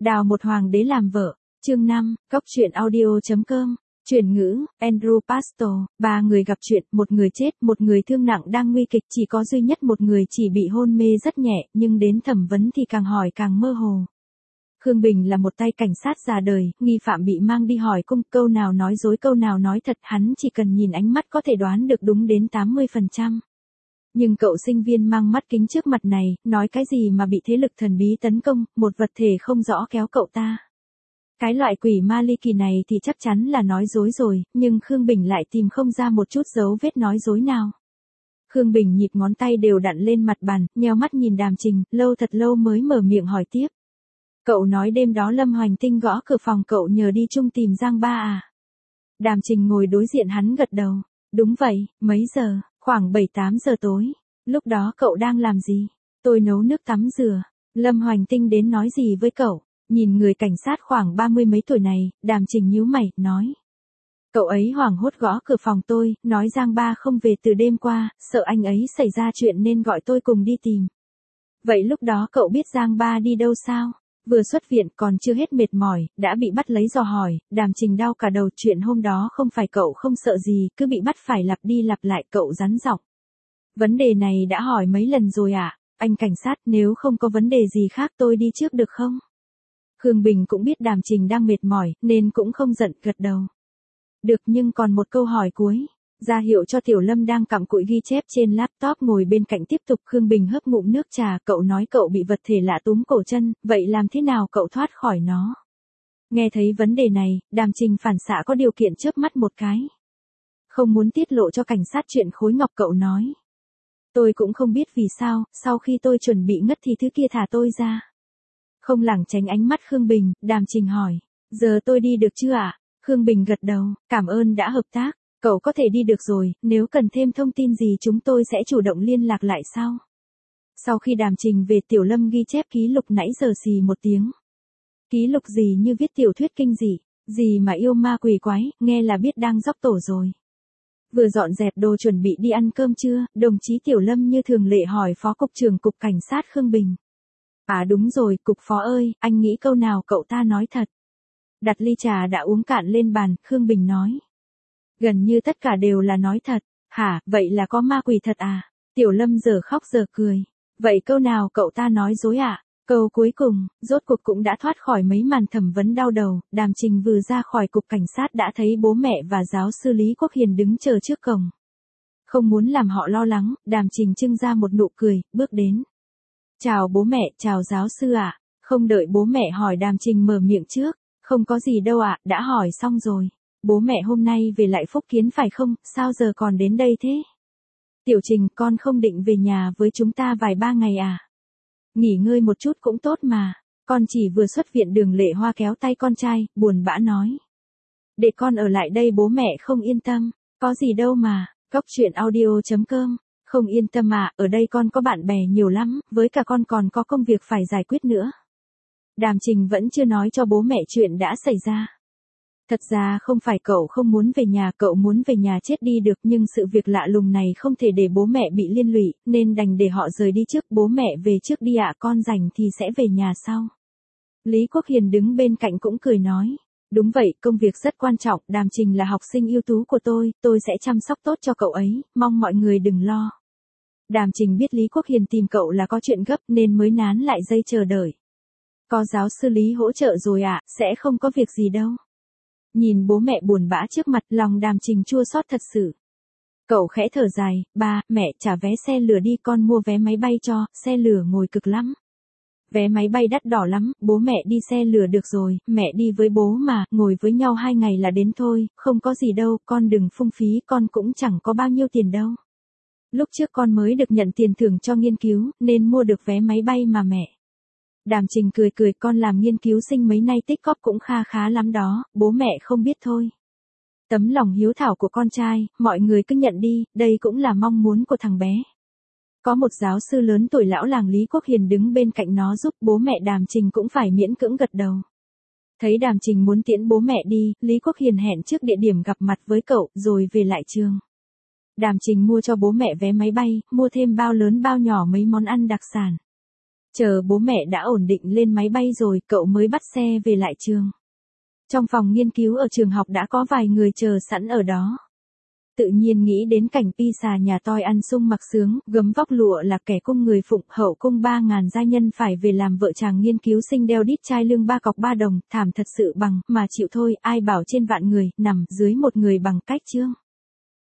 Đào một hoàng đế làm vợ. Chương 5, Cốc truyện audio.com. Chuyển ngữ, Andrew Pastor, ba người gặp chuyện, một người chết, một người thương nặng đang nguy kịch, chỉ có duy nhất một người chỉ bị hôn mê rất nhẹ, nhưng đến thẩm vấn thì càng hỏi càng mơ hồ. Khương Bình là một tay cảnh sát già đời, nghi phạm bị mang đi hỏi cung, câu nào nói dối câu nào nói thật, hắn chỉ cần nhìn ánh mắt có thể đoán được đúng đến 80%. Nhưng cậu sinh viên mang mắt kính trước mặt này, nói cái gì mà bị thế lực thần bí tấn công, một vật thể không rõ kéo cậu ta. Cái loại quỷ ma ly kỳ này thì chắc chắn là nói dối rồi, nhưng Khương Bình lại tìm không ra một chút dấu vết nói dối nào. Khương Bình nhịp ngón tay đều đặn lên mặt bàn, nheo mắt nhìn Đàm Trình, lâu thật lâu mới mở miệng hỏi tiếp. Cậu nói đêm đó Lâm Hoành Tinh gõ cửa phòng cậu nhờ đi chung tìm Giang Ba à? Đàm Trình ngồi đối diện hắn gật đầu. Đúng vậy, mấy giờ? Khoảng 7-8 giờ tối. Lúc đó cậu đang làm gì? Tôi nấu nước tắm rửa. Lâm Hoành Tinh đến nói gì với cậu? Nhìn người cảnh sát khoảng 30 mấy tuổi này, Đàm Trình nhíu mày, nói. Cậu ấy hoảng hốt gõ cửa phòng tôi, nói Giang Ba không về từ đêm qua, sợ anh ấy xảy ra chuyện nên gọi tôi cùng đi tìm. Vậy lúc đó cậu biết Giang Ba đi đâu sao? Vừa xuất viện còn chưa hết mệt mỏi, đã bị bắt lấy dò hỏi, Đàm Trình đau cả đầu, chuyện hôm đó không phải cậu không sợ gì, cứ bị bắt phải lặp đi lặp lại, cậu rắn giọng. Vấn đề này đã hỏi mấy lần rồi ạ, anh cảnh sát, nếu không có vấn đề gì khác tôi đi trước được không? Khương Bình cũng biết Đàm Trình đang mệt mỏi, nên cũng không giận, gật đầu. Được, nhưng còn một câu hỏi cuối. Ra hiệu cho Tiểu Lâm đang cặm cụi ghi chép trên laptop ngồi bên cạnh tiếp tục. Khương Bình hớp ngụm nước trà, cậu nói cậu bị vật thể lạ túm cổ chân, vậy làm thế nào cậu thoát khỏi nó? Nghe thấy vấn đề này, Đàm Trình phản xạ có điều kiện chớp mắt một cái. Không muốn tiết lộ cho cảnh sát chuyện khối ngọc, cậu nói. Tôi cũng không biết vì sao, sau khi tôi chuẩn bị ngất thì thứ kia thả tôi ra. Không lảng tránh ánh mắt Khương Bình, Đàm Trình hỏi, giờ tôi đi được chưa ạ? Khương Bình gật đầu, cảm ơn đã hợp tác. Cậu có thể đi được rồi, nếu cần thêm thông tin gì chúng tôi sẽ chủ động liên lạc lại sau. Sau khi Đàm Trình về, Tiểu Lâm ghi chép ký lục nãy giờ xì một tiếng. Ký lục gì như viết tiểu thuyết kinh dị, gì mà yêu ma quỷ quái, nghe là biết đang dóc tổ rồi. Vừa dọn dẹp đồ chuẩn bị đi ăn cơm trưa, đồng chí Tiểu Lâm như thường lệ hỏi Phó Cục trưởng Cục Cảnh sát Khương Bình. À đúng rồi, Cục Phó ơi, anh nghĩ câu nào cậu ta nói thật. Đặt ly trà đã uống cạn lên bàn, Khương Bình nói. Gần như tất cả đều là nói thật. Hả, vậy là có ma quỷ thật à? Tiểu Lâm giờ khóc giờ cười. Vậy câu nào cậu ta nói dối à? Câu cuối cùng, rốt cuộc cũng đã thoát khỏi mấy màn thẩm vấn đau đầu. Đàm Trình vừa ra khỏi cục cảnh sát đã thấy bố mẹ và giáo sư Lý Quốc Hiền đứng chờ trước cổng. Không muốn làm họ lo lắng, Đàm Trình trưng ra một nụ cười, bước đến. Chào bố mẹ, chào giáo sư ạ. Không đợi bố mẹ hỏi, Đàm Trình mở miệng trước. Không có gì đâu ạ, đã hỏi xong rồi. Bố mẹ hôm nay về lại Phúc Kiến phải không, sao giờ còn đến đây thế? Tiểu Trình, con không định về nhà với chúng ta vài ba ngày à? Nghỉ ngơi một chút cũng tốt mà. Con chỉ vừa xuất viện. Đường Lệ Hoa kéo tay con trai, buồn bã nói. Để con ở lại đây, bố mẹ không yên tâm. Có gì đâu mà, Cốc truyện audio.com. Không yên tâm à, ở đây con có bạn bè nhiều lắm, với cả con còn có công việc phải giải quyết nữa. Đàm Trình vẫn chưa nói cho bố mẹ chuyện đã xảy ra. Thật ra không phải cậu không muốn về nhà, cậu muốn về nhà chết đi được, nhưng sự việc lạ lùng này không thể để bố mẹ bị liên lụy, nên đành để họ rời đi trước. Bố mẹ về trước đi ạ, con rảnh thì sẽ về nhà sau. Lý Quốc Hiền đứng bên cạnh cũng cười nói. Đúng vậy, công việc rất quan trọng, Đàm Trình là học sinh ưu tú của tôi sẽ chăm sóc tốt cho cậu ấy, mong mọi người đừng lo. Đàm Trình biết Lý Quốc Hiền tìm cậu là có chuyện gấp nên mới nán lại dây chờ đợi. Có giáo sư Lý hỗ trợ rồi ạ, sẽ không có việc gì đâu. Nhìn bố mẹ buồn bã trước mặt, lòng Đàm Trình chua xót thật sự. Cậu khẽ thở dài, ba, mẹ trả vé xe lửa đi, con mua vé máy bay cho, xe lửa ngồi cực lắm. Vé máy bay đắt đỏ lắm, bố mẹ đi xe lửa được rồi, mẹ đi với bố mà, ngồi với nhau 2 ngày là đến thôi, không có gì đâu, con đừng phung phí, con cũng chẳng có bao nhiêu tiền đâu. Lúc trước con mới được nhận tiền thưởng cho nghiên cứu, nên mua được vé máy bay mà mẹ. Đàm Trình cười cười, con làm nghiên cứu sinh mấy nay tích cóp cũng kha khá lắm đó, bố mẹ không biết thôi. Tấm lòng hiếu thảo của con trai, mọi người cứ nhận đi, đây cũng là mong muốn của thằng bé. Có một giáo sư lớn tuổi lão làng Lý Quốc Hiền đứng bên cạnh nó giúp, bố mẹ Đàm Trình cũng phải miễn cưỡng gật đầu. Thấy Đàm Trình muốn tiễn bố mẹ đi, Lý Quốc Hiền hẹn trước địa điểm gặp mặt với cậu, rồi về lại trường. Đàm Trình mua cho bố mẹ vé máy bay, mua thêm bao lớn bao nhỏ mấy món ăn đặc sản. Chờ bố mẹ đã ổn định lên máy bay rồi, cậu mới bắt xe về lại trường. Trong phòng nghiên cứu ở trường học đã có vài người chờ sẵn ở đó. Tự nhiên nghĩ đến cảnh Pisa nhà toi ăn sung mặc sướng, gấm vóc lụa là kẻ cung người phụng, hậu cung 3.000 gia nhân phải về làm vợ chàng nghiên cứu sinh đeo đít trai lương 3 cọc 3 đồng, thảm thật sự bằng, mà chịu thôi, ai bảo trên vạn người, nằm dưới một người bằng cách chương.